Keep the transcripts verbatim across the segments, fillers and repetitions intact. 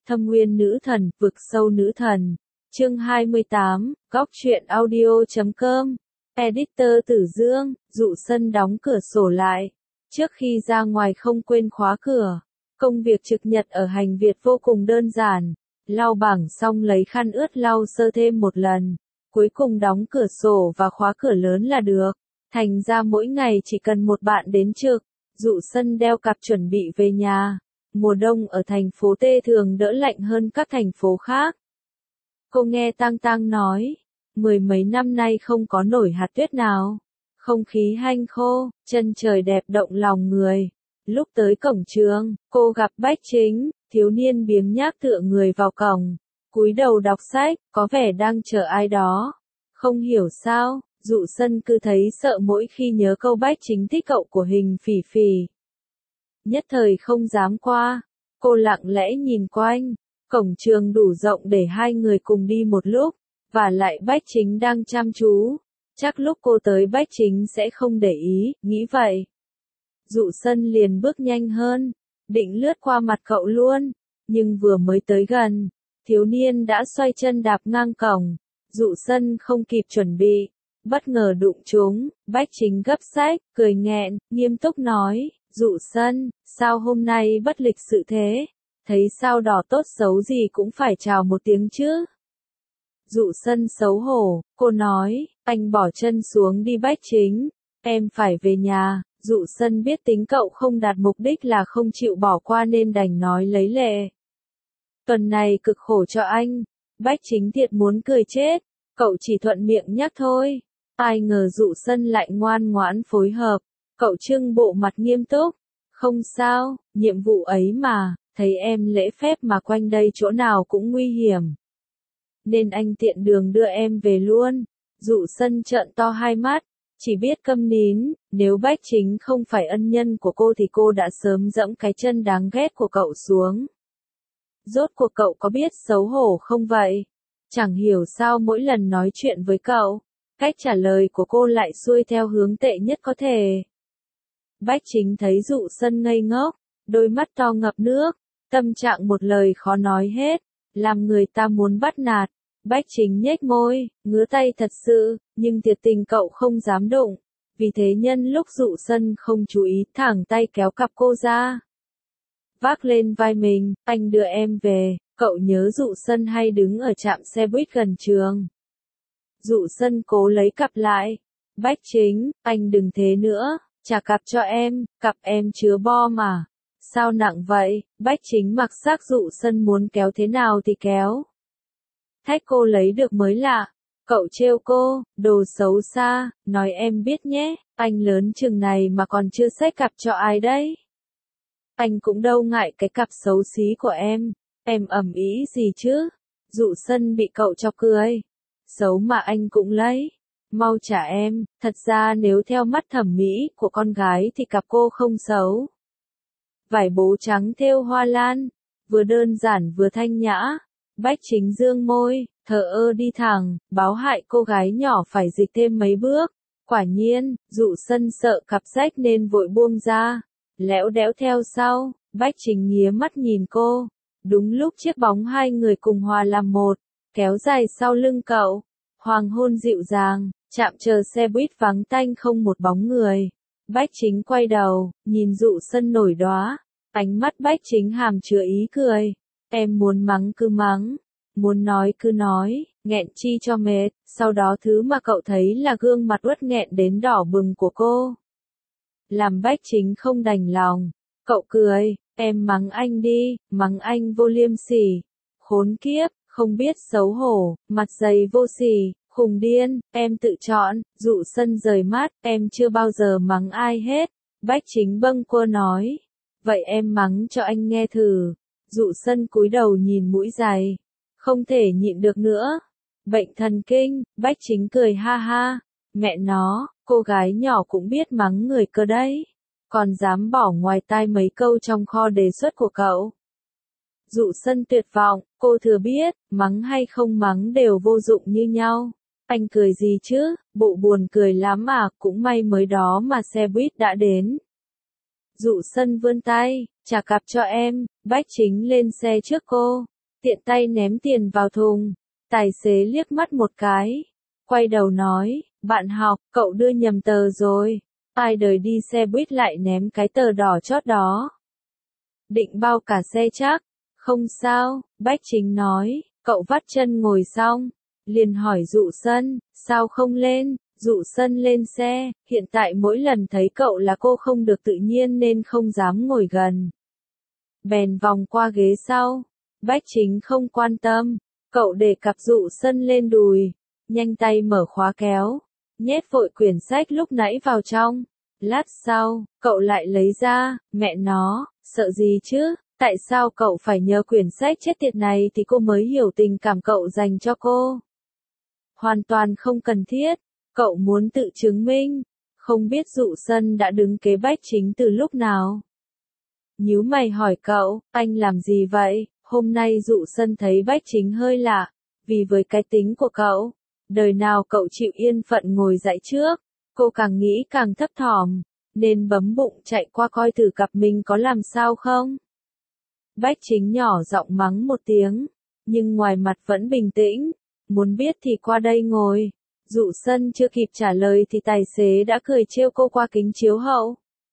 Thâm Uyên Nữ Thần, Vực Sâu Nữ Thần. Chương hai mươi tám, góc truyện audio chấm com. Editor Tử Dương, Dụ Sân đóng cửa sổ lại. Trước khi ra ngoài không quên khóa cửa. Công việc trực nhật ở hành Việt vô cùng đơn giản. Lau bảng xong lấy khăn ướt lau sơ thêm một lần. Cuối cùng đóng cửa sổ và khóa cửa lớn là được. Thành ra mỗi ngày chỉ cần một bạn đến trực. Dụ Sân đeo cặp chuẩn bị về nhà. Mùa đông ở thành phố T thường đỡ lạnh hơn các thành phố khác. Cô nghe Tang Tang nói, mười mấy năm nay không có nổi hạt tuyết nào. Không khí hanh khô, chân trời đẹp động lòng người. Lúc tới cổng trường, cô gặp Bách Chính, thiếu niên biếng nhác tựa người vào cổng. Cúi đầu đọc sách, có vẻ đang chờ ai đó. Không hiểu sao, Dụ Sân cứ thấy sợ mỗi khi nhớ câu Bách Chính thích cậu của Hình Phỉ Phỉ. Nhất thời không dám qua. Cô lặng lẽ nhìn quanh. Cổng trường đủ rộng để hai người cùng đi một lúc. Và lại Bách Chính đang chăm chú. Chắc lúc cô tới Bách Chính sẽ không để ý, nghĩ vậy. Dụ Sân liền bước nhanh hơn. Định lướt qua mặt cậu luôn. Nhưng vừa mới tới gần. Thiếu niên đã xoay chân đạp ngang cổng. Dụ Sân không kịp chuẩn bị. Bất ngờ đụng trúng. Bách Chính gấp sách, cười nghẹn, nghiêm túc nói. Dụ Sân, sao hôm nay bất lịch sự thế? Thấy sao đỏ tốt xấu gì cũng phải chào một tiếng chứ? Dụ Sân xấu hổ, cô nói, anh bỏ chân xuống đi Bách Chính, em phải về nhà. Dụ Sân biết tính cậu không đạt mục đích là không chịu bỏ qua nên đành nói lấy lệ. Tuần này cực khổ cho anh. Bách Chính thiệt muốn cười chết, cậu chỉ thuận miệng nhắc thôi. Ai ngờ Dụ Sân lại ngoan ngoãn phối hợp. Cậu trưng bộ mặt nghiêm túc. Không sao, nhiệm vụ ấy mà, thấy em lễ phép mà quanh đây chỗ nào cũng nguy hiểm. Nên anh tiện đường đưa em về luôn. Dụ Sân trợn to hai mắt, chỉ biết câm nín, nếu Bách Chính không phải ân nhân của cô thì cô đã sớm dẫm cái chân đáng ghét của cậu xuống. Rốt cuộc cậu có biết xấu hổ không vậy? Chẳng hiểu sao mỗi lần nói chuyện với cậu, cách trả lời của cô lại xuôi theo hướng tệ nhất có thể. Bách Chính thấy Dụ Sân ngây ngốc, đôi mắt to ngập nước, tâm trạng một lời khó nói hết, làm người ta muốn bắt nạt. Bách Chính nhếch môi, ngứa tay thật sự, nhưng thiệt tình cậu không dám đụng. Vì thế nhân lúc Dụ Sân không chú ý, thẳng tay kéo cặp cô ra. Vác lên vai mình, anh đưa em về. Cậu nhớ Dụ Sân hay đứng ở trạm xe buýt gần trường. Dụ Sân cố lấy cặp lại. Bách Chính, anh đừng thế nữa. Trả cặp cho em, cặp em chứa bo mà. Sao nặng vậy? Bách Chính mặc xác Dụ Sân muốn kéo thế nào thì kéo. Thách cô lấy được mới lạ. Cậu trêu cô, đồ xấu xa, nói em biết nhé, anh lớn chừng này mà còn chưa xách cặp cho ai đấy. Anh cũng đâu ngại cái cặp xấu xí của em, em ầm ĩ gì chứ? Dụ Sân bị cậu chọc cười. Xấu mà anh cũng lấy. Mau trả em, thật ra nếu theo mắt thẩm mỹ của con gái thì cặp cô không xấu. Vải bố trắng thêu hoa lan, vừa đơn giản vừa thanh nhã. Bách Chính dương môi, thờ ơ đi thẳng, báo hại cô gái nhỏ phải dịch thêm mấy bước. Quả nhiên, Dụ Sân sợ cặp rách nên vội buông ra, lẽo đẽo theo sau. Bách Chính nghía mắt nhìn cô. Đúng lúc chiếc bóng hai người cùng hòa làm một, kéo dài sau lưng cậu. Hoàng hôn dịu dàng, trạm chờ xe buýt vắng tanh không một bóng người. Bách Chính quay đầu, nhìn Dụ Sân nổi đóa. Ánh mắt Bách Chính hàm chứa ý cười. Em muốn mắng cứ mắng, muốn nói cứ nói, nghẹn chi cho mệt. Sau đó thứ mà cậu thấy là gương mặt uất nghẹn đến đỏ bừng của cô. Làm Bách Chính không đành lòng. Cậu cười, em mắng anh đi, mắng anh vô liêm sỉ. Khốn kiếp, không biết xấu hổ, mặt dày vô sỉ. Khùng điên, em tự chọn. Dụ Sân rời mắt, em chưa bao giờ mắng ai hết. Bách Chính bâng quơ nói. Vậy em mắng cho anh nghe thử. Dụ Sân cúi đầu nhìn mũi giày. Không thể nhịn được nữa. Bệnh thần kinh. Bách Chính cười ha ha. Mẹ nó, cô gái nhỏ cũng biết mắng người cơ đấy. Còn dám bỏ ngoài tai mấy câu trong kho đề xuất của cậu. Dụ Sân tuyệt vọng, cô thừa biết, mắng hay không mắng đều vô dụng như nhau. Anh cười gì chứ, bộ buồn cười lắm à, cũng may mới đó mà xe buýt đã đến. Dụ Sân vươn tay, trả cặp cho em. Bách Chính lên xe trước cô. tiện tay ném tiền vào thùng. Tài xế liếc mắt một cái, quay đầu nói, bạn học, cậu đưa nhầm tờ rồi. Ai đời đi xe buýt lại ném cái tờ đỏ chót đó. Định bao cả xe chắc. Không sao, Bách Chính nói, cậu vắt chân ngồi xong. Liền hỏi Dụ Sân, sao không lên? Dụ Sân lên xe, hiện tại mỗi lần thấy cậu là cô không được tự nhiên nên không dám ngồi gần. Bèn vòng qua ghế sau. Bách Chính không quan tâm, cậu để cặp Dụ Sân lên đùi, nhanh tay mở khóa kéo, nhét vội quyển sách lúc nãy vào trong. Lát sau, cậu lại lấy ra, mẹ nó, sợ gì chứ, tại sao cậu phải nhớ quyển sách chết tiệt này thì cô mới hiểu tình cảm cậu dành cho cô. Hoàn toàn không cần thiết, cậu muốn tự chứng minh, không biết Dụ Sân đã đứng kế Bách Chính từ lúc nào. Nhíu mày hỏi cậu, anh làm gì vậy? Hôm nay Dụ Sân thấy Bách Chính hơi lạ, vì với cái tính của cậu, đời nào cậu chịu yên phận ngồi dậy trước, cô càng nghĩ càng thấp thỏm, nên bấm bụng chạy qua coi thử cặp mình có làm sao không. Bách Chính nhỏ giọng mắng một tiếng, nhưng ngoài mặt vẫn bình tĩnh, muốn biết thì qua đây ngồi. Dụ Sân chưa kịp trả lời thì tài xế đã cười trêu cô qua kính chiếu hậu.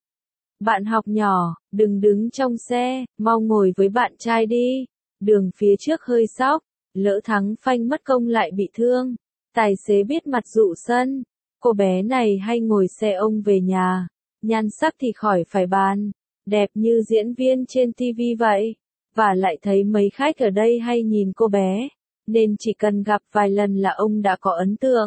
Bạn học nhỏ, đừng đứng trong xe, mau ngồi với bạn trai đi. Đường phía trước hơi sóc, lỡ thắng phanh mất công lại bị thương. Tài xế biết mặt Dụ Sân, cô bé này hay ngồi xe ông về nhà, nhan sắc thì khỏi phải bàn, đẹp như diễn viên trên ti vi vậy. Và lại thấy mấy khách ở đây hay nhìn cô bé, nên chỉ cần gặp vài lần là ông đã có ấn tượng.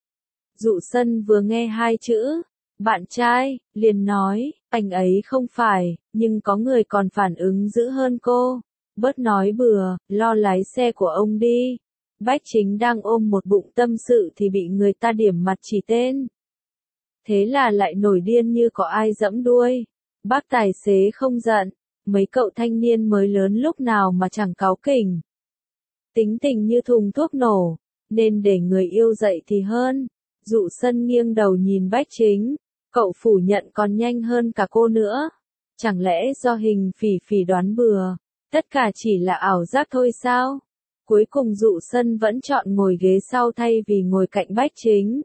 Dụ Sân vừa nghe hai chữ, bạn trai, liền nói, anh ấy không phải, nhưng có người còn phản ứng dữ hơn cô. Bớt nói bừa, lo lái xe của ông đi. Bách Chính đang ôm một bụng tâm sự thì bị người ta điểm mặt chỉ tên. Thế là lại nổi điên như có ai giẫm đuôi. Bác tài xế không giận, mấy cậu thanh niên mới lớn lúc nào mà chẳng cáu kỉnh. Tính tình như thùng thuốc nổ, nên để người yêu dậy thì hơn. Dụ Sân nghiêng đầu nhìn Bách Chính, cậu phủ nhận còn nhanh hơn cả cô nữa. Chẳng lẽ do hình phỉ phỉ đoán bừa, tất cả chỉ là ảo giác thôi sao? Cuối cùng Dụ Sân vẫn chọn ngồi ghế sau thay vì ngồi cạnh Bách Chính.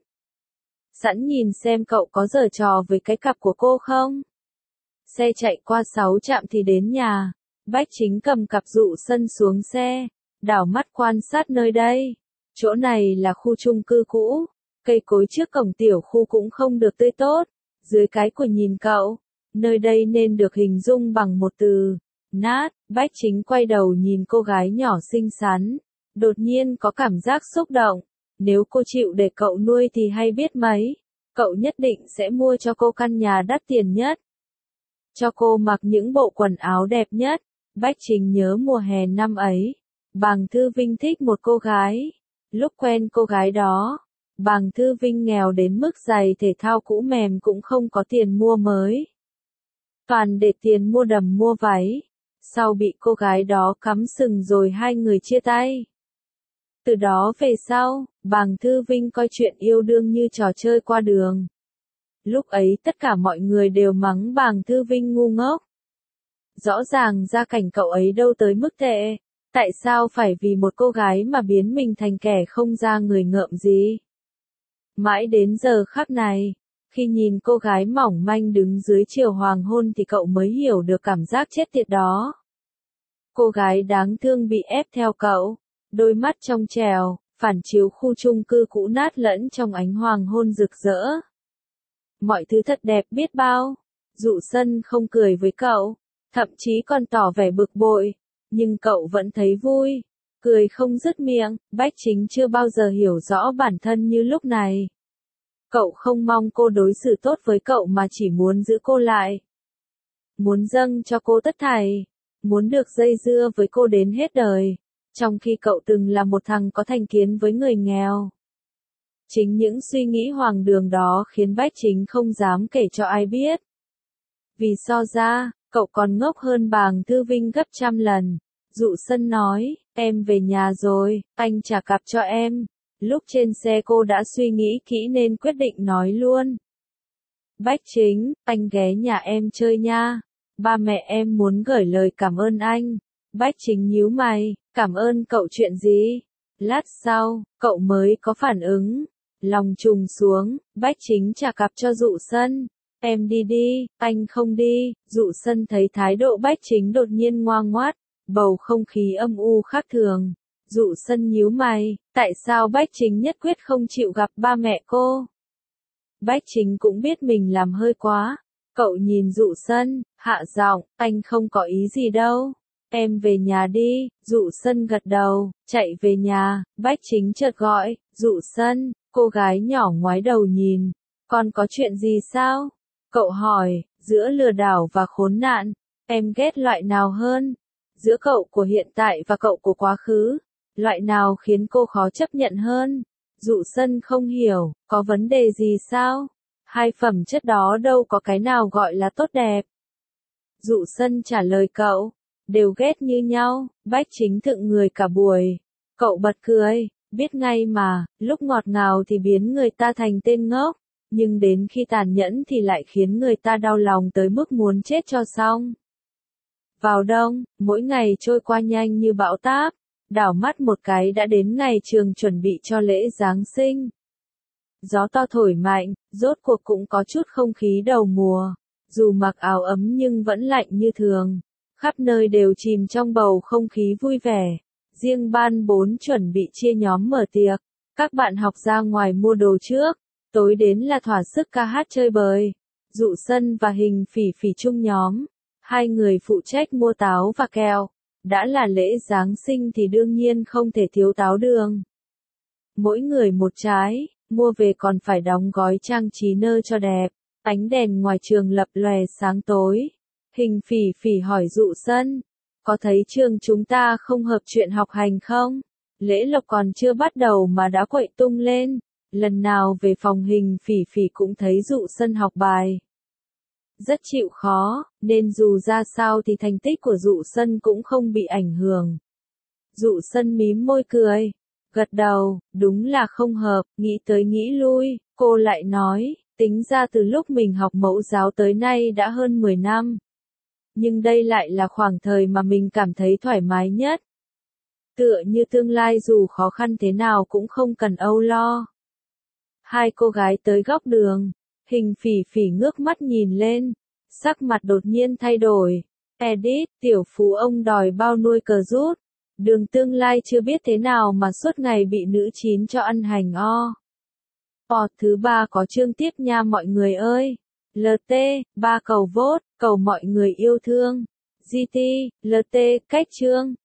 Sẵn nhìn xem cậu có giở trò với cái cặp của cô không? Xe chạy qua sáu trạm thì đến nhà. Bách Chính cầm cặp Dụ Sân xuống xe, đảo mắt quan sát nơi đây. Chỗ này là khu chung cư cũ, cây cối trước cổng tiểu khu cũng không được tươi tốt. Dưới cái của nhìn cậu, nơi đây nên được hình dung bằng một từ, nát. Bách Chính quay đầu nhìn cô gái nhỏ xinh xắn, đột nhiên có cảm giác xúc động. Nếu cô chịu để cậu nuôi thì hay biết mấy, cậu nhất định sẽ mua cho cô căn nhà đắt tiền nhất, cho cô mặc những bộ quần áo đẹp nhất. Bách Chính nhớ mùa hè năm ấy, Bàng Thư Vinh thích một cô gái. Lúc quen cô gái đó, Bàng Thư Vinh nghèo đến mức giày thể thao cũ mềm cũng không có tiền mua mới, toàn để tiền mua đầm mua váy. Sau bị cô gái đó cắm sừng rồi hai người chia tay. Từ đó về sau, Bàng Thư Vinh coi chuyện yêu đương như trò chơi qua đường. Lúc ấy tất cả mọi người đều mắng Bàng Thư Vinh ngu ngốc. Rõ ràng gia cảnh cậu ấy đâu tới mức tệ, tại sao phải vì một cô gái mà biến mình thành kẻ không ra người ngợm gì? Mãi đến giờ khắc này, khi nhìn cô gái mỏng manh đứng dưới chiều hoàng hôn thì cậu mới hiểu được cảm giác chết tiệt đó. Cô gái đáng thương bị ép theo cậu, đôi mắt trong trèo, phản chiếu khu chung cư cũ nát lẫn trong ánh hoàng hôn rực rỡ. Mọi thứ thật đẹp biết bao. Dụ Sân không cười với cậu, thậm chí còn tỏ vẻ bực bội, nhưng cậu vẫn thấy vui, cười không dứt miệng. Bách Chính chưa bao giờ hiểu rõ bản thân như lúc này. Cậu không mong cô đối xử tốt với cậu mà chỉ muốn giữ cô lại. Muốn dâng cho cô tất thảy, muốn được dây dưa với cô đến hết đời, trong khi cậu từng là một thằng có thành kiến với người nghèo. Chính những suy nghĩ hoang đường đó khiến Bách Chính không dám kể cho ai biết. Vì so ra, cậu còn ngốc hơn Bàng Thư Vinh gấp trăm lần. Dụ Sân nói, em về nhà rồi, anh trả cặp cho em. Lúc trên xe cô đã suy nghĩ kỹ nên quyết định nói luôn. Bách Chính, anh ghé nhà em chơi nha. Ba mẹ em muốn gửi lời cảm ơn anh. Bách Chính nhíu mày, Cảm ơn cậu chuyện gì? Lát sau, cậu mới có phản ứng. Lòng trùng xuống, Bách Chính trả cặp cho Dụ Sân. Em đi đi, anh không đi. Dụ Sân thấy thái độ Bách Chính đột nhiên ngoan ngoắt, bầu không khí âm u khác thường. Dụ Sân nhíu mày, tại sao Bách Chính nhất quyết không chịu gặp ba mẹ cô? Bách Chính cũng biết mình làm hơi quá. Cậu nhìn Dụ Sân, hạ giọng, anh không có ý gì đâu. Em về nhà đi. Dụ Sân gật đầu, chạy về nhà. Bách Chính chợt gọi, Dụ Sân. Cô gái nhỏ ngoái đầu nhìn. Con có chuyện gì sao? Cậu hỏi, giữa lừa đảo và khốn nạn, em ghét loại nào hơn? Giữa cậu của hiện tại và cậu của quá khứ, loại nào khiến cô khó chấp nhận hơn? Dụ Sân không hiểu, có vấn đề gì sao? Hai phẩm chất đó đâu có cái nào gọi là tốt đẹp. Dụ Sân trả lời cậu, đều ghét như nhau. Bách Chính thựng người cả buổi. Cậu bật cười, biết ngay mà, lúc ngọt ngào thì biến người ta thành tên ngốc, nhưng đến khi tàn nhẫn thì lại khiến người ta đau lòng tới mức muốn chết cho xong. Vào đông, mỗi ngày trôi qua nhanh như bão táp, đảo mắt một cái đã đến ngày trường chuẩn bị cho lễ Giáng sinh. Gió to thổi mạnh, rốt cuộc cũng có chút không khí đầu mùa, dù mặc áo ấm nhưng vẫn lạnh như thường, khắp nơi đều chìm trong bầu không khí vui vẻ. Riêng ban bốn chuẩn bị chia nhóm mở tiệc, các bạn học ra ngoài mua đồ trước, tối đến là thỏa sức ca hát chơi bời. Dụ Sân và Hình Phỉ Phỉ chung nhóm, hai người phụ trách mua táo và kẹo. Đã là lễ Giáng sinh thì đương nhiên không thể thiếu táo đường. Mỗi người một trái, mua về còn phải đóng gói trang trí nơ cho đẹp. Ánh đèn ngoài trường lập lòe sáng tối. Hình Phỉ Phỉ hỏi Dụ Sân, có thấy trường chúng ta không hợp chuyện học hành không? Lễ lộc còn chưa bắt đầu mà đã quậy tung lên. Lần nào về phòng Hình Phỉ Phỉ cũng thấy Dụ Sân học bài rất chịu khó, nên dù ra sao thì thành tích của Dụ Sân cũng không bị ảnh hưởng. Dụ Sân mím môi cười, gật đầu, đúng là không hợp. Nghĩ tới nghĩ lui, cô lại nói, tính ra từ lúc mình học mẫu giáo tới nay đã hơn mười năm. Nhưng đây lại là khoảng thời mà mình cảm thấy thoải mái nhất. Tựa như tương lai dù khó khăn thế nào cũng không cần âu lo. Hai cô gái tới góc đường, Hình Phỉ Phỉ ngước mắt nhìn lên, sắc mặt đột nhiên thay đổi. Edit, tiểu phú ông đòi bao nuôi cờ rút. Đường tương lai chưa biết thế nào mà suốt ngày bị nữ chín cho ăn hành o. Pọt thứ ba có chương tiếp nha mọi người ơi. lờ tê, ba cầu vote, cầu mọi người yêu thương. giê tê, lờ tê, cách chương.